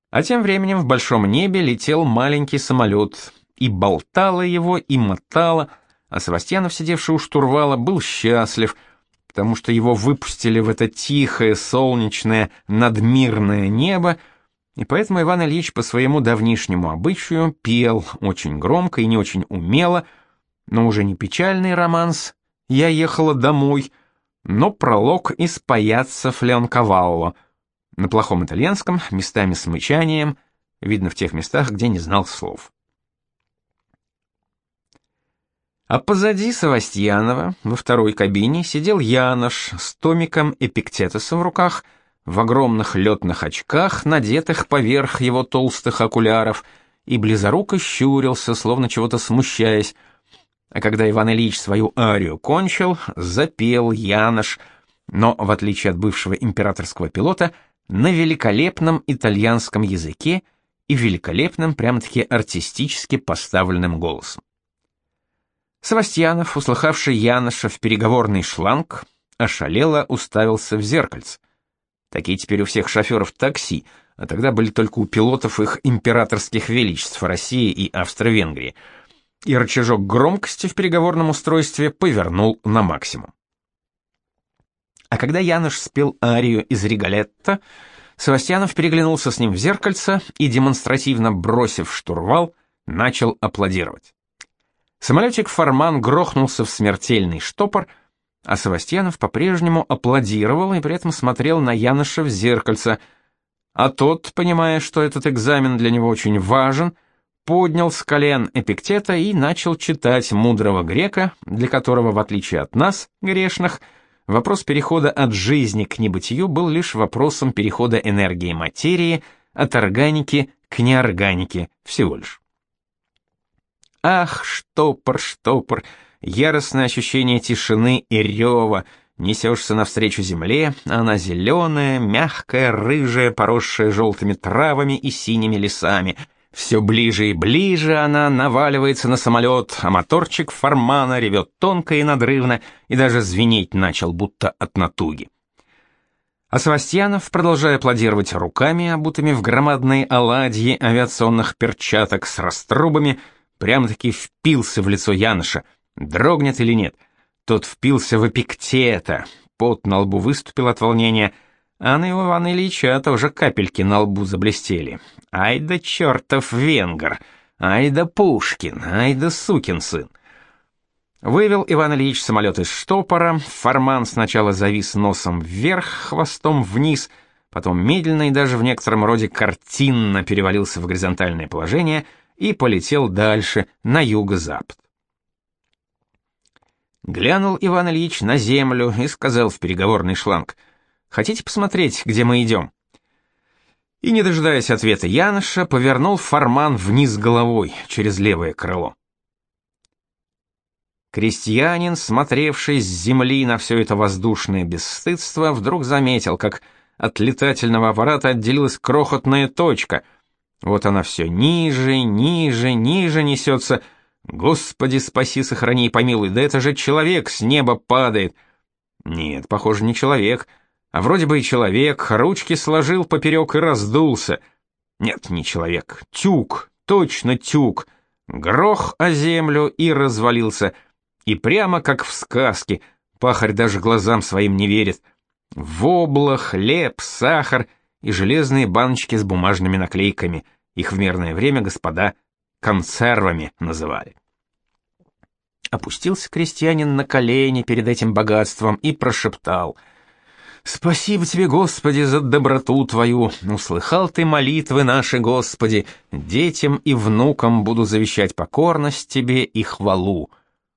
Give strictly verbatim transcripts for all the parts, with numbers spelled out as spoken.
А тем временем в большом небе летел маленький самолет, и болтало его, и мотало, а Севастьянов, сидевший у штурвала, был счастлив, потому что его выпустили в это тихое, солнечное, надмирное небо, и поэтому Иван Ильич по своему давнишнему обычаю пел очень громко и не очень умело, но уже не печальный романс «Я ехала домой», но пролог из «Паяццо Леонкавалло», на плохом итальянском, местами с мычанием, видно в тех местах, где не знал слов. А позади Севастьянова, во второй кабине, сидел Янош с томиком Эпиктетуса в руках, в огромных летных очках, надетых поверх его толстых окуляров, и близоруко щурился, словно чего-то смущаясь. А когда Иван Ильич свою арию кончил, запел Янош, но, в отличие от бывшего императорского пилота, на великолепном итальянском языке и великолепным, прямо-таки артистически поставленным голосом. Севастьянов, услыхавший Яноша в переговорный шланг, ошалело уставился в зеркальце. Такие теперь у всех шоферов такси, а тогда были только у пилотов их императорских величеств России и Австро-Венгрии. И рычажок громкости в переговорном устройстве повернул на максимум. А когда Янош спел арию из Риголетто, Севастьянов переглянулся с ним в зеркальце и, демонстративно бросив штурвал, начал аплодировать. Самолетик «Фарман» грохнулся в смертельный штопор, а Севастьянов по-прежнему аплодировал и при этом смотрел на Яноша в зеркальце, а тот, понимая, что этот экзамен для него очень важен, поднял с колен Эпиктета и начал читать мудрого грека, для которого, в отличие от нас, грешных, вопрос перехода от жизни к небытию был лишь вопросом перехода энергии материи от органики к неорганике всего лишь. Ах, штопор, штопор, яростное ощущение тишины и рева, несешься навстречу земле, она зеленая, мягкая, рыжая, поросшая желтыми травами и синими лесами. Все ближе и ближе она наваливается на самолет, а моторчик Фармана ревет тонко и надрывно, и даже звенеть начал, будто от натуги. А Севастьянов, продолжая аплодировать руками, обутыми в громадные оладьи авиационных перчаток с раструбами, прямо-таки впился в лицо Яноша, дрогнет или нет. Тот впился в Эпиктета, пот на лбу выступил от волнения, а на Ивана Ильича тоже капельки на лбу заблестели. Ай да чертов венгр, ай да Пушкин, ай да сукин сын. Вывел Иван Ильич самолет из штопора, Фарман сначала завис носом вверх, хвостом вниз, потом медленно и даже в некотором роде картинно перевалился в горизонтальное положение и полетел дальше, на юго-запад. Глянул Иван Ильич на землю и сказал в переговорный шланг: «Хотите посмотреть, где мы идем?» И, не дожидаясь ответа Яноша, повернул Фарман вниз головой, через левое крыло. Крестьянин, смотревший с земли на все это воздушное бесстыдство, вдруг заметил, как от летательного аппарата отделилась крохотная точка. Вот она все ниже, ниже, ниже несется. Господи, спаси, сохрани и помилуй, да это же человек с неба падает. Нет, похоже, не человек. А вроде бы и человек, ручки сложил поперек и раздулся. Нет, не человек, тюк, точно тюк. Грох о землю и развалился. И прямо как в сказке, пахарь даже глазам своим не верит. Вобла, хлеб, сахар и железные баночки с бумажными наклейками. Их в мирное время господа консервами называли. Опустился крестьянин на колени перед этим богатством и прошептал: «Спасибо тебе, Господи, за доброту твою. Услыхал ты молитвы наши, Господи. Детям и внукам буду завещать покорность тебе и хвалу».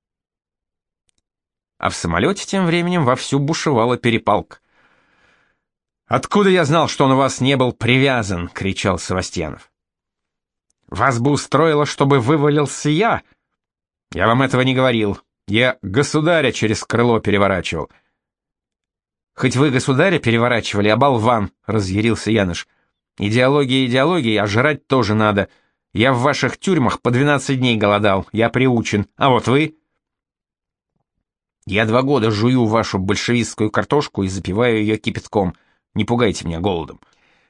А в самолете тем временем вовсю бушевала перепалка. «Откуда я знал, что он у вас не был привязан?» — кричал Севастьянов. «Вас бы устроило, чтобы вывалился я. Я вам этого не говорил. Я государя через крыло переворачивал». «Хоть вы государя переворачивали, а болван!» — разъярился Янош. «Идеология идеологией, а жрать тоже надо. Я в ваших тюрьмах по двенадцать дней голодал, я приучен. А вот вы...» «Я два года жую вашу большевистскую картошку и запиваю ее кипятком. Не пугайте меня голодом».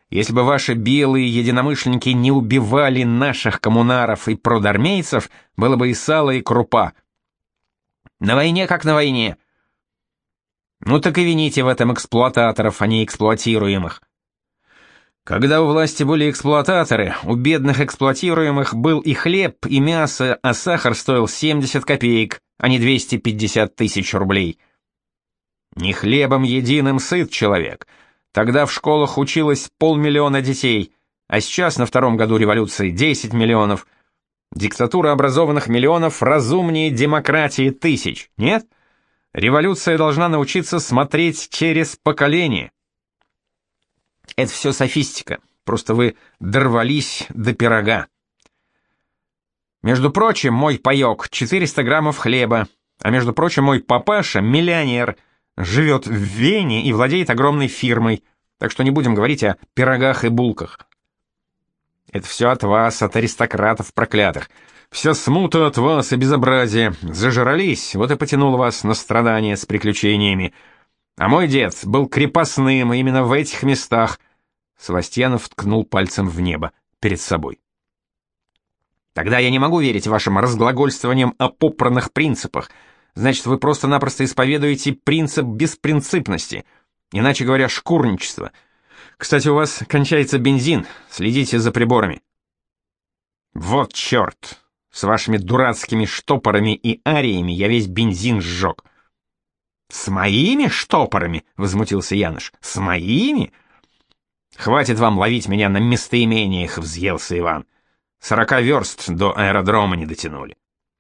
Если бы ваши белые единомышленники не убивали наших коммунаров и продармейцев, было бы и сало, и крупа. На войне как на войне. Ну так и вините в этом эксплуататоров, а не эксплуатируемых. Когда у власти были эксплуататоры, у бедных эксплуатируемых был и хлеб, и мясо, а сахар стоил семьдесят копеек, а не двести пятьдесят тысяч рублей. Не хлебом единым сыт человек. Тогда в школах училось полмиллиона детей, а сейчас на втором году революции десять миллионов. Диктатура образованных миллионов разумнее демократии тысяч, нет? Революция должна научиться смотреть через поколение. Это все софистика, просто вы дорвались до пирога. Между прочим, мой паёк — четыреста граммов хлеба, а между прочим, мой папаша — миллионер, живет в Вене и владеет огромной фирмой, так что не будем говорить о пирогах и булках. Это все от вас, от аристократов проклятых. Вся смута от вас и безобразие. Зажрались, вот и потянуло вас на страдания с приключениями. А мой дед был крепостным именно в этих местах. Севастьянов ткнул пальцем в небо перед собой. Тогда я не могу верить вашим разглагольствованиям о попранных принципах. Значит, вы просто-напросто исповедуете принцип беспринципности, иначе говоря, шкурничество. Кстати, у вас кончается бензин, следите за приборами. Вот черт! С вашими дурацкими штопорами и ариями я весь бензин сжег. «С моими штопорами?» — возмутился Яныш. «С моими?» «Хватит вам ловить меня на местоимениях», — взъелся Иван. «Сорока верст до аэродрома не дотянули».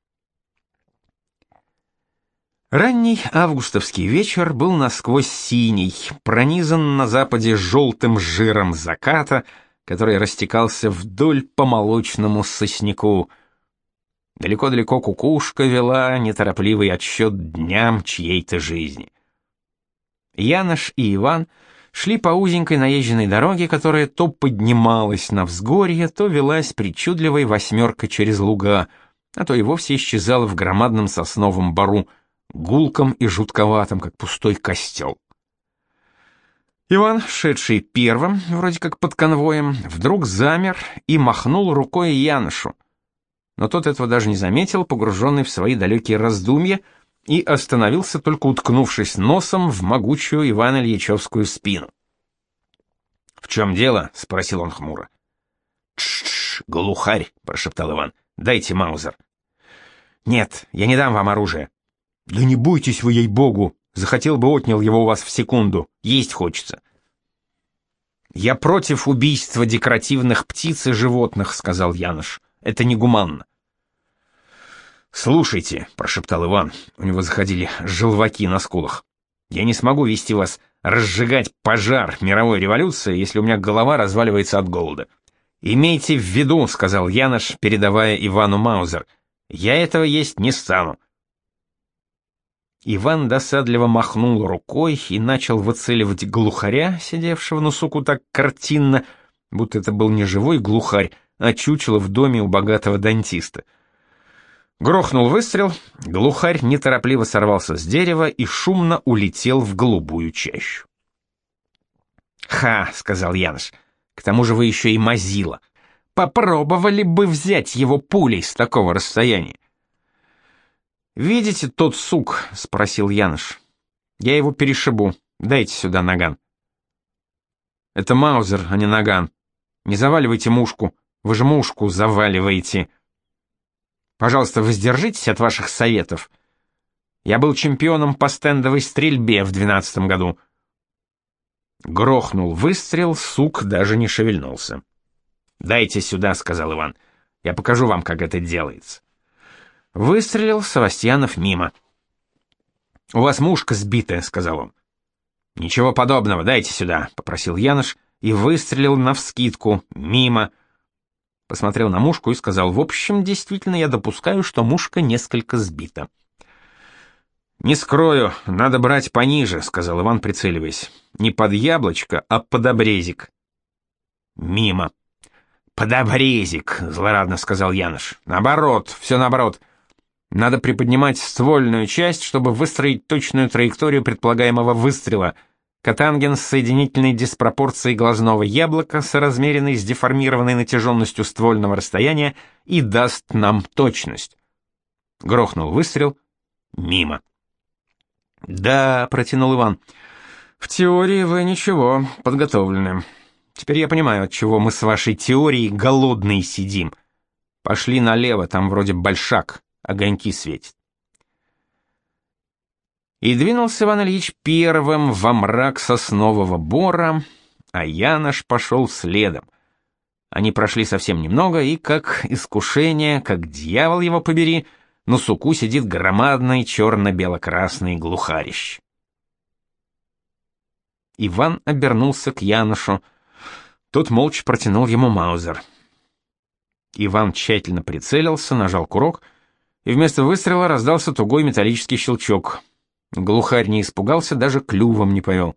Ранний августовский вечер был насквозь синий, пронизан на западе желтым жиром заката, который растекался вдоль по молочному сосняку. Далеко-далеко кукушка вела неторопливый отсчет дням чьей-то жизни. Янош и Иван шли по узенькой наезженной дороге, которая то поднималась на взгорье, то велась причудливой восьмеркой через луга, а то и вовсе исчезала в громадном сосновом бору, гулком и жутковатом, как пустой костел. Иван, шедший первым, вроде как под конвоем, вдруг замер и махнул рукой Яношу. Но тот этого даже не заметил, погруженный в свои далекие раздумья, и остановился, только уткнувшись носом в могучую Ивана Ильичевскую спину. «В чем дело?» — спросил он хмуро. «Тш-тш, глухарь!» — прошептал Иван. «Дайте маузер». «Нет, я не дам вам оружие». «Да не бойтесь вы, ей-богу! Захотел бы, отнял его у вас в секунду. Есть хочется». «Я против убийства декоративных птиц и животных», — сказал Янош. «Это негуманно». «Слушайте», — прошептал Иван, у него заходили желваки на скулах, «я не смогу вести вас разжигать пожар мировой революции, если у меня голова разваливается от голода. Имейте в виду», — сказал Янош, передавая Ивану маузер, «я этого есть не стану». Иван досадливо махнул рукой и начал выцеливать глухаря, сидевшего на суку так картинно, будто это был не живой глухарь, а чучело в доме у богатого дантиста. Грохнул выстрел, глухарь неторопливо сорвался с дерева и шумно улетел в голубую чащу. «Ха!» — сказал Янош, — «к тому же вы еще и мазила. Попробовали бы взять его пулей с такого расстояния». «Видите тот сук?» — спросил Янош. «Я его перешибу. Дайте сюда наган». «Это маузер, а не наган. Не заваливайте мушку. Вы же мушку заваливаете. Пожалуйста, воздержитесь от ваших советов. Я был чемпионом по стендовой стрельбе в двенадцатом году». Грохнул выстрел, сук даже не шевельнулся. «Дайте сюда», — сказал Иван. «Я покажу вам, как это делается». Выстрелил Севастьянов мимо. «У вас мушка сбитая», — сказал он. «Ничего подобного, дайте сюда», — попросил Янош и выстрелил навскидку, мимо. Посмотрел на мушку и сказал: «В общем, действительно, я допускаю, что мушка несколько сбита». «Не скрою, надо брать пониже», — сказал Иван, прицеливаясь. «Не под яблочко, а под обрезик». Мимо. «Под обрезик», — злорадно сказал Янош. «Наоборот, все наоборот. Надо приподнимать ствольную часть, чтобы выстроить точную траекторию предполагаемого выстрела. Котангенс с соединительной диспропорцией глазного яблока, соразмеренной с деформированной натяженностью ствольного расстояния, и даст нам точность. Грохнул выстрел. Мимо. «Да», — протянул Иван, — «в теории вы ничего, подготовлены. Теперь я понимаю, отчего мы с вашей теорией голодные сидим. Пошли налево, там вроде большак, огоньки светят». И двинулся Иван Ильич первым во мрак соснового бора, а Янош пошел следом. Они прошли совсем немного, и, как искушение, как дьявол его побери, на суку сидит громадный черно-бело-красный глухарищ. Иван обернулся к Яношу. Тот молча протянул ему маузер. Иван тщательно прицелился, нажал курок, и вместо выстрела раздался тугой металлический щелчок. Глухарь не испугался, даже клювом не повел.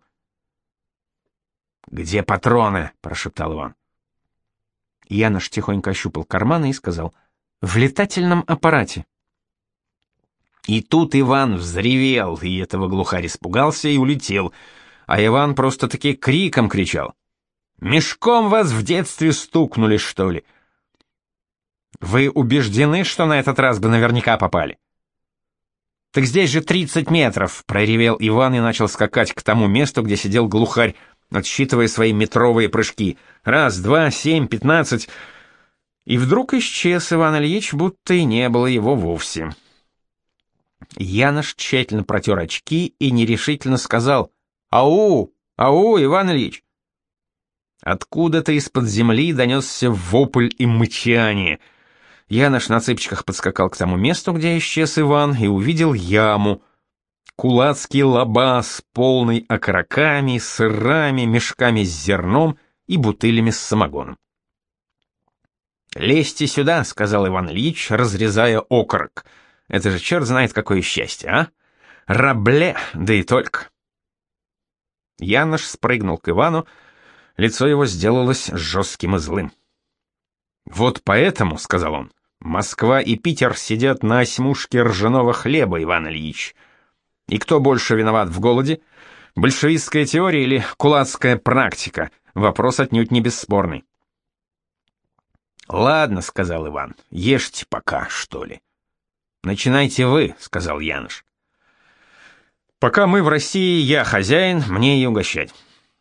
«Где патроны?» — прошептал Иван. Янош тихонько ощупал карманы и сказал: «В летательном аппарате». И тут Иван взревел, и этого глухарь испугался и улетел, а Иван просто-таки криком кричал: «Мешком вас в детстве стукнули, что ли? Вы убеждены, что на этот раз бы наверняка попали?» «Так здесь же тридцать метров!» — проревел Иван и начал скакать к тому месту, где сидел глухарь, отсчитывая свои метровые прыжки. Раз, два, семь, пятнадцать. И вдруг исчез Иван Ильич, будто и не было его вовсе. Янош тщательно протер очки и нерешительно сказал: «Ау! Ау, Иван Ильич!» Откуда-то из-под земли донесся вопль и мычание. Янош на цыпочках подскакал к тому месту, где исчез Иван, и увидел яму. Кулацкий лабаз, полный окороками, сырами, мешками с зерном и бутылями с самогоном. «Лезьте сюда», — сказал Иван Ильич, разрезая окорок. «Это же черт знает какое счастье, а? Рабле, да и только». Янош спрыгнул к Ивану, лицо его сделалось жестким и злым. «Вот поэтому, — сказал он, — Москва и Питер сидят на осьмушке ржаного хлеба, Иван Ильич. И кто больше виноват в голоде? Большевистская теория или кулацкая практика? Вопрос отнюдь не бесспорный». «Ладно, — сказал Иван, — ешьте пока, что ли». «Начинайте вы, — сказал Янош. Пока мы в России, я хозяин, мне и угощать.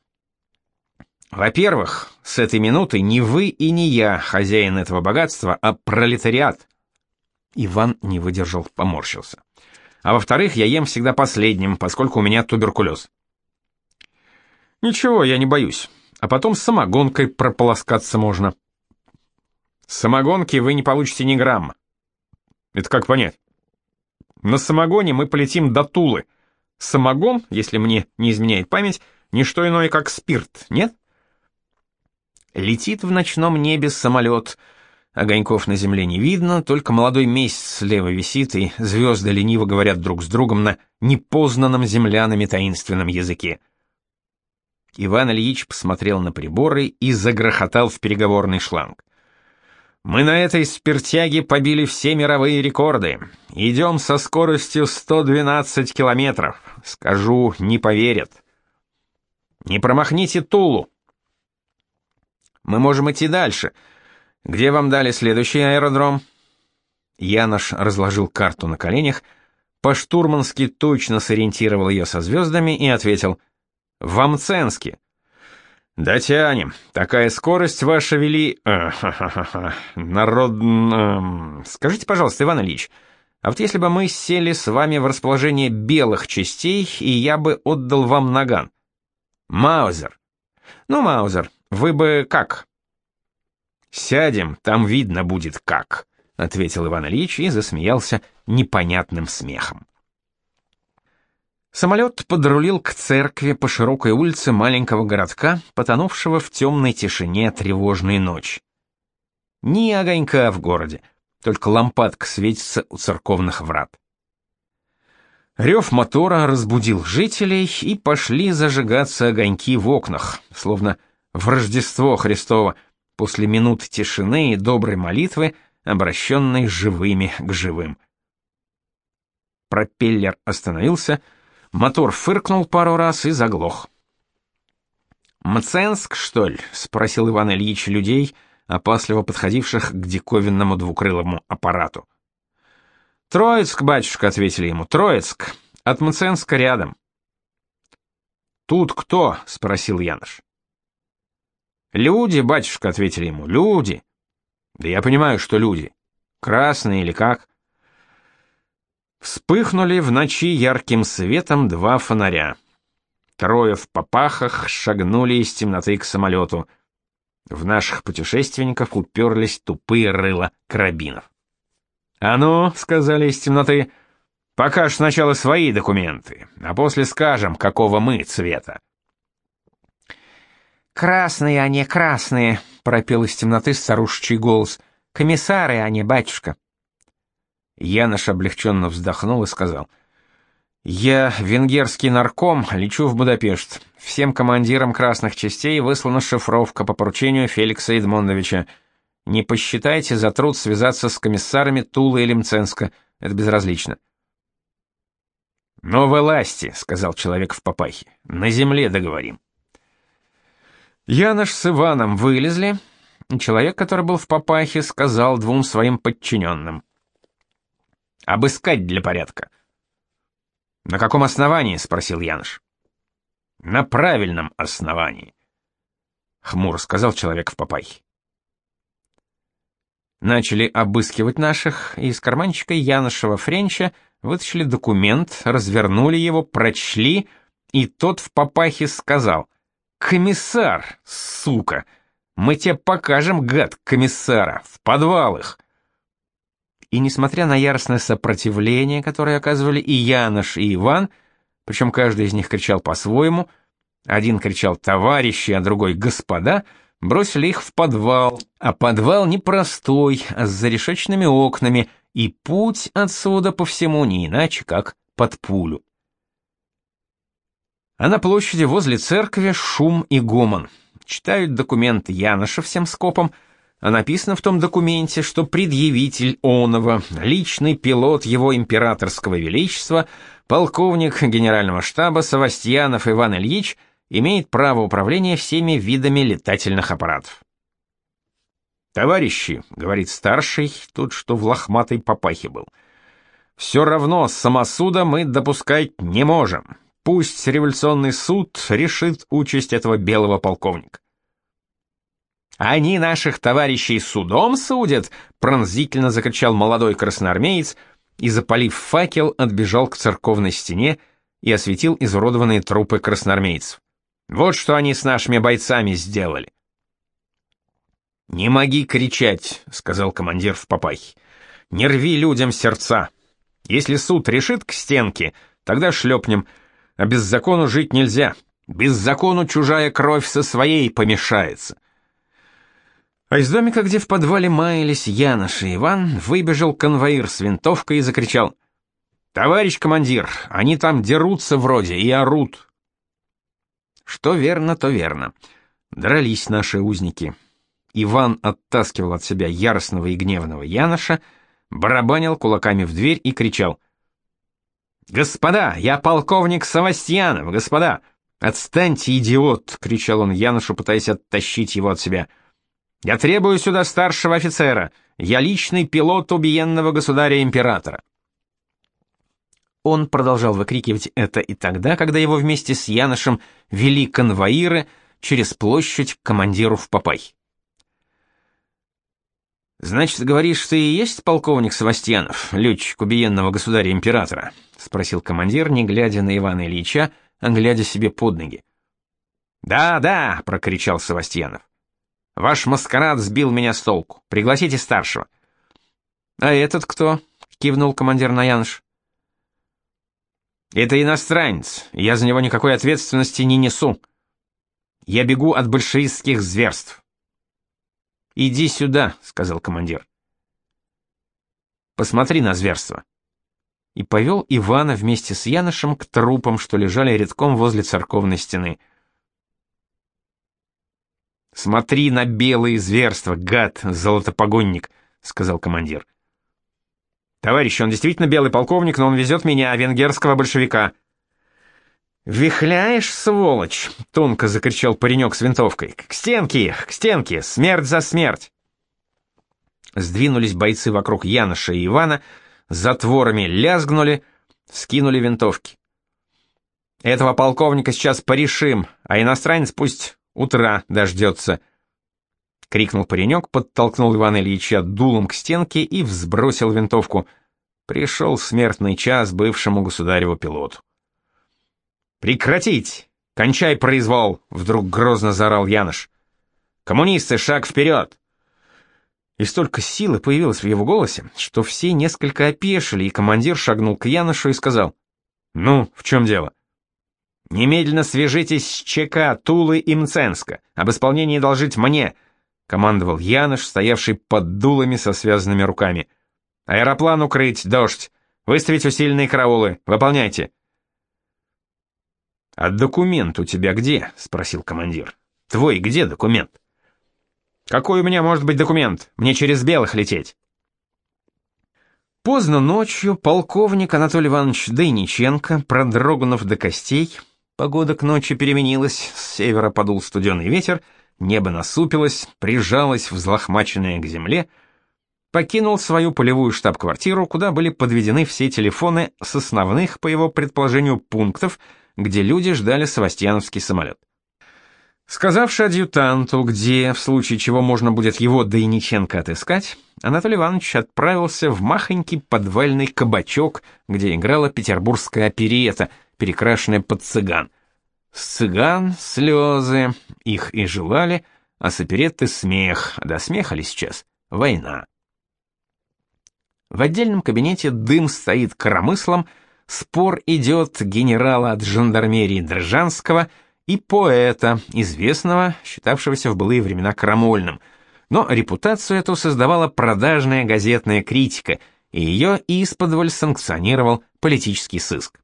Во-первых, с этой минуты не вы и не я хозяин этого богатства, а пролетариат». Иван не выдержал, поморщился. «А во-вторых, я ем всегда последним, поскольку у меня туберкулез». «Ничего, я не боюсь. А потом с самогонкой прополоскаться можно». «С самогонки вы не получите ни грамма». «Это как понять?» «На самогоне мы полетим до Тулы. Самогон, если мне не изменяет память, не что иное, как спирт, нет?» Летит в ночном небе самолет. Огоньков на земле не видно, только молодой месяц слева висит, и звезды лениво говорят друг с другом на непознанном землянами таинственном языке. Иван Ильич посмотрел на приборы и загрохотал в переговорный шланг. «Мы на этой спиртяге побили все мировые рекорды. Идем со скоростью сто двенадцать километров. Скажу, не поверят. Не промахните Тулу. Мы можем идти дальше. Где вам дали следующий аэродром?» Янош разложил карту на коленях, по-штурмански точно сориентировал ее со звездами и ответил: «В Амценске». «Дотянем. Такая скорость ваша вели... А, ха-ха-ха. Народ... Эм... Скажите, пожалуйста, Иван Ильич, а вот если бы мы сели с вами в расположение белых частей, и я бы отдал вам наган? Маузер. Ну, Маузер, вы бы как?» «Сядем, там видно будет как», — ответил Иван Ильич и засмеялся непонятным смехом. Самолет подрулил к церкви по широкой улице маленького городка, потонувшего в темной тишине тревожной ночи. Ни огонька в городе, только лампадка светится у церковных врат. Рев мотора разбудил жителей, и пошли зажигаться огоньки в окнах, словно в Рождество Христово, после минут тишины и доброй молитвы, обращенной живыми к живым. Пропеллер остановился, мотор фыркнул пару раз и заглох. «Мценск, что ли?» — спросил Иван Ильич людей, опасливо подходивших к диковинному двукрылому аппарату. «Троицк, батюшка», — ответили ему, — «Троицк. От Мценска рядом». «Тут кто?» — спросил Янош. «Люди, батюшка», — ответили ему, — «люди». «Да я понимаю, что люди. Красные или как?» Вспыхнули в ночи ярким светом два фонаря. Трое в попахах шагнули из темноты к самолету. В наших путешественников уперлись тупые рыла карабинов. «А ну», — сказали из темноты, — «покажь сначала свои документы, а после скажем, какого мы цвета». «Красные они, красные», — пропел из темноты старушечий голос. «Комиссары они, батюшка». Янош облегченно вздохнул и сказал: «Я венгерский нарком, лечу в Будапешт. Всем командирам красных частей выслана шифровка по поручению Феликса Эдмондовича. Не посчитайте за труд связаться с комиссарами Тулы или Мценска, это безразлично». «Ну, вылазьте», — сказал человек в папахе, — «на земле договорим». Янош с Иваном вылезли, и человек, который был в папахе, сказал двум своим подчиненным: «Обыскать для порядка». «На каком основании?» — спросил Янош. «На правильном основании», — хмуро сказал человек в папахе. Начали обыскивать наших, и из карманчика Яношева Френча вытащили документ, развернули его, прочли, и тот в папахе сказал: «Комиссар, сука! Мы тебе покажем, гад, комиссара, в подвал их!» И несмотря на яростное сопротивление, которое оказывали и Янош, и Иван, причем каждый из них кричал по-своему, один кричал «товарищи», а другой «господа», бросили их в подвал, а подвал непростой, а с зарешечными окнами, и путь отсюда по всему не иначе, как под пулю. А на площади возле церкви шум и гомон. Читают документ Яноша всем скопом, а написано в том документе, что предъявитель оного, личный пилот его императорского величества, полковник генерального штаба Савастьянов Иван Ильич, имеет право управления всеми видами летательных аппаратов. «Товарищи», — говорит старший, тот, что в лохматой папахе был, — «все равно самосуда мы допускать не можем. Пусть революционный суд решит участь этого белого полковника». «Они наших товарищей судом судят!» — пронзительно закричал молодой красноармеец и, запалив факел, отбежал к церковной стене и осветил изуродованные трупы красноармейцев. «Вот что они с нашими бойцами сделали!» «Не моги кричать», — сказал командир в папахе. «Не рви людям сердца. Если суд решит к стенке, тогда шлепнем, а без закону жить нельзя. Без закону чужая кровь со своей помешается». А из домика, где в подвале маялись Янош и Иван, выбежал конвоир с винтовкой и закричал: «Товарищ командир, они там дерутся вроде и орут». Что верно, то верно. Дрались наши узники. Иван оттаскивал от себя яростного и гневного Яноша, барабанил кулаками в дверь и кричал: «Господа, я полковник Савастьянов, господа! Отстаньте, идиот!» — кричал он Яношу, пытаясь оттащить его от себя. «Я требую сюда старшего офицера. Я личный пилот убиенного государя-императора». Он продолжал выкрикивать это и тогда, когда его вместе с Яношем вели конвоиры через площадь к командиру в папахе. «Значит, говоришь, ты и есть полковник Савастьянов, летчик убиенного государя-императора?» — спросил командир, не глядя на Ивана Ильича, а глядя себе под ноги. «Да, да!» — прокричал Савастьянов. «Ваш маскарад сбил меня с толку. Пригласите старшего». «А этот кто?» — кивнул командир на Янош. «Это иностранец. Я за него никакой ответственности не несу. Я бегу от большевистских зверств». «Иди сюда», — сказал командир. «Посмотри на зверство». И повел Ивана вместе с Яношем к трупам, что лежали рядком возле церковной стены. «Смотри на белые зверства, гад, золотопогонник», — сказал командир. «Товарищ, он действительно белый полковник, но он везет меня, венгерского большевика». «Вихляешь, сволочь!» — тонко закричал паренек с винтовкой. «К стенке! К стенке! Смерть за смерть!» Сдвинулись бойцы вокруг Яноша и Ивана, затворами лязгнули, скинули винтовки. «Этого полковника сейчас порешим, а иностранец пусть утра дождется!» — крикнул паренек, подтолкнул Ивана Ильича дулом к стенке и взбросил винтовку. Пришел смертный час бывшему государеву пилоту. «Прекратить! Кончай произвол!» — вдруг грозно заорал Янош. «Коммунисты, шаг вперед!» И столько силы появилось в его голосе, что все несколько опешили, и командир шагнул к Яношу и сказал: «Ну, в чем дело?» «Немедленно свяжитесь с ЧК Тулы и Мценска. Об исполнении доложить мне», — командовал Янош, стоявший под дулами со связанными руками. «Аэроплан укрыть, дождь. Выставить усиленные караулы. Выполняйте». «А документ у тебя где?» — спросил командир. «Твой где документ?» «Какой у меня может быть документ? Мне через белых лететь». Поздно ночью полковник Анатолий Иванович Дейниченко, продрогнув до костей, погода к ночи переменилась, с севера подул студеный ветер, небо насупилось, прижалось взлохмаченное к земле, покинул свою полевую штаб-квартиру, куда были подведены все телефоны с основных, по его предположению, пунктов, где люди ждали севастьяновский самолет. Сказавши адъютанту, где, в случае чего можно будет его Дейниченко отыскать, Анатолий Иванович отправился в махонький подвальный кабачок, где играла петербургская оперетта, перекрашенная под цыган. С цыган слезы, их и желали, а с оперетты смех, а до смеха ли сейчас война. В отдельном кабинете дым стоит коромыслом, спор идет генерала от жандармерии Држанского и поэта, известного, считавшегося в былые времена крамольным, но репутацию эту создавала продажная газетная критика, и ее исподволь санкционировал политический сыск.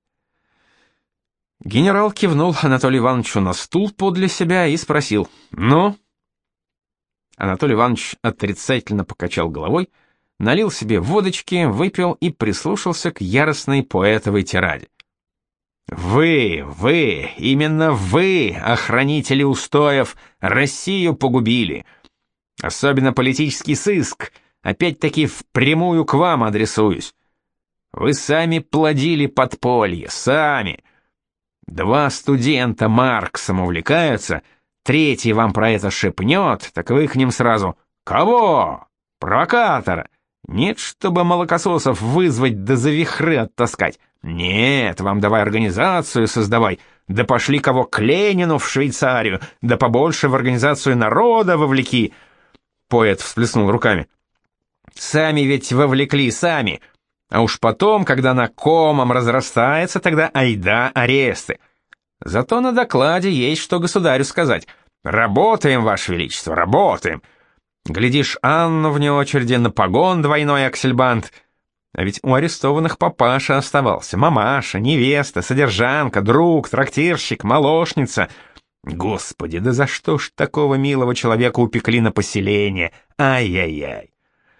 Генерал кивнул Анатолию Ивановичу на стул подле себя и спросил: «Ну?» Анатолий Иванович отрицательно покачал головой, налил себе водочки, выпил и прислушался к яростной поэтовой тираде. «Вы, вы, именно вы, охранители устоев, Россию погубили. Особенно политический сыск, опять-таки впрямую к вам адресуюсь. Вы сами плодили подполье, сами. Два студента Марксом увлекаются, третий вам про это шепнет, так вы к ним сразу: кого? Провокатора. Нет, чтобы молокососов вызвать да за вихры оттаскать. Нет, вам давай организацию создавай, да пошли кого к Ленину в Швейцарию, да побольше в организацию народа вовлеки». Поэт всплеснул руками. «Сами ведь вовлекли, сами. А уж потом, когда она комом разрастается, тогда айда аресты. Зато на докладе есть что государю сказать. Работаем, Ваше Величество, работаем. Глядишь, Анну вне очереди на погон двойной аксельбант. А ведь у арестованных папаша оставался, мамаша, невеста, содержанка, друг, трактирщик, молочница. Господи, да за что ж такого милого человека упекли на поселение? Ай-яй-яй!»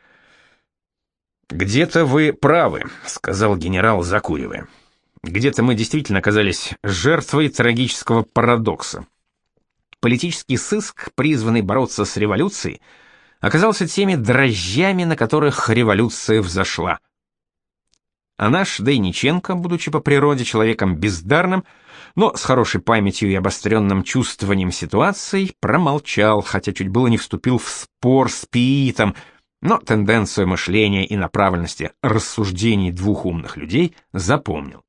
«Где-то вы правы», — сказал генерал, закуривая. «Где-то мы действительно оказались жертвой трагического парадокса. Политический сыск, призванный бороться с революцией, оказался теми дрожжами, на которых революция взошла. А наш Дейниченко, будучи по природе человеком бездарным, но с хорошей памятью и обостренным чувствованием ситуации, промолчал, хотя чуть было не вступил в спор с Пиитом, но тенденцию мышления и направленности рассуждений двух умных людей запомнил.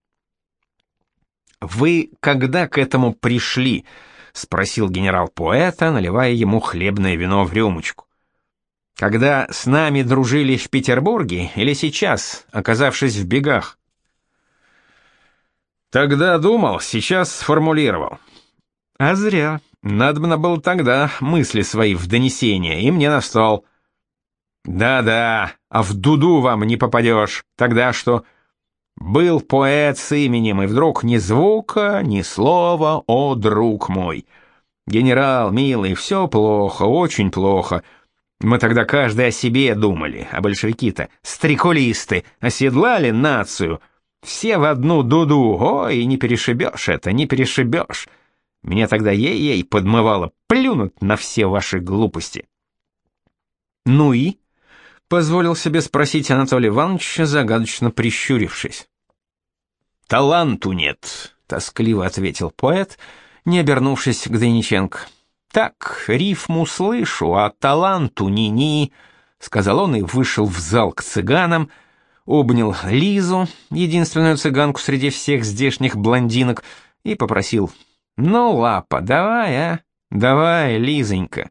«Вы когда к этому пришли?» — спросил генерал поэта, наливая ему хлебное вино в рюмочку. «Когда с нами дружили в Петербурге или сейчас, оказавшись в бегах?» «Тогда думал, сейчас сформулировал». «А зря. Надобно было тогда мысли свои в донесение, и мне на стол». «Да-да, а в дуду вам не попадешь. Тогда что? Был поэт с именем, и вдруг ни звука, ни слова, о, друг мой. Генерал, милый, все плохо, очень плохо. Мы тогда каждый о себе думали, а большевики-то, стрекулисты, оседлали нацию. Все в одну дуду, ой, не перешибешь это, не перешибешь. Меня тогда ей-ей подмывало плюнуть на все ваши глупости. Ну и? Позволил себе спросить Анатолий Иванович, загадочно прищурившись. Таланту нет, тоскливо ответил поэт, не обернувшись к Дейниченко. Так, рифму слышу, а таланту ни-ни, сказал он и вышел в зал к цыганам, обнял Лизу, единственную цыганку среди всех здешних блондинок, и попросил: "Ну, лапа, давай, а? Давай, Лизонька".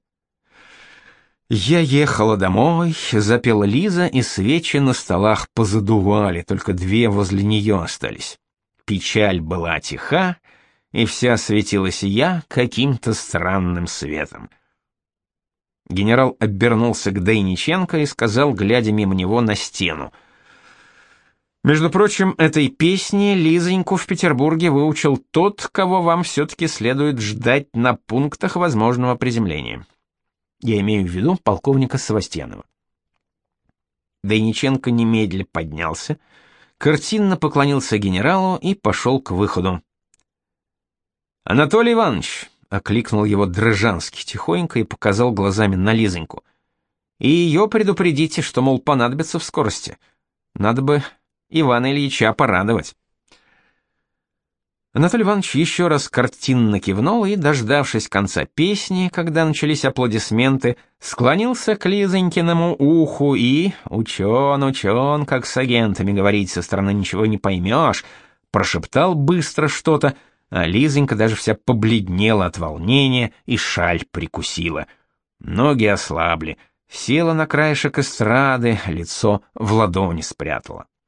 Я ехала домой, запела Лиза, и свечи на столах позадували, только две возле нее остались. Печаль была тиха, и вся светилась я каким-то странным светом. Генерал обернулся к Дейниченко и сказал, глядя мимо него на стену: "Между прочим, этой песни Лизоньку в Петербурге выучил тот, кого вам все-таки следует ждать на пунктах возможного приземления. Я имею в виду полковника Севастьянова". Дейниченко немедля поднялся, картинно поклонился генералу и пошел к выходу. «Анатолий Иванович!» — окликнул его Дрожанский тихонько и показал глазами на Лизоньку. «И ее предупредите, что, мол, понадобится в скорости. Надо бы Ивана Ильича порадовать». Анатолий Иванович еще раз картинно кивнул и, дождавшись конца песни, когда начались аплодисменты, склонился к Лизонькиному уху и, учен, учен, как с агентами говорить со стороны ничего не поймешь, прошептал быстро что-то, а Лизонька даже вся побледнела от волнения и шаль прикусила. Ноги ослабли, села на краешек эстрады, лицо в ладони спрятала.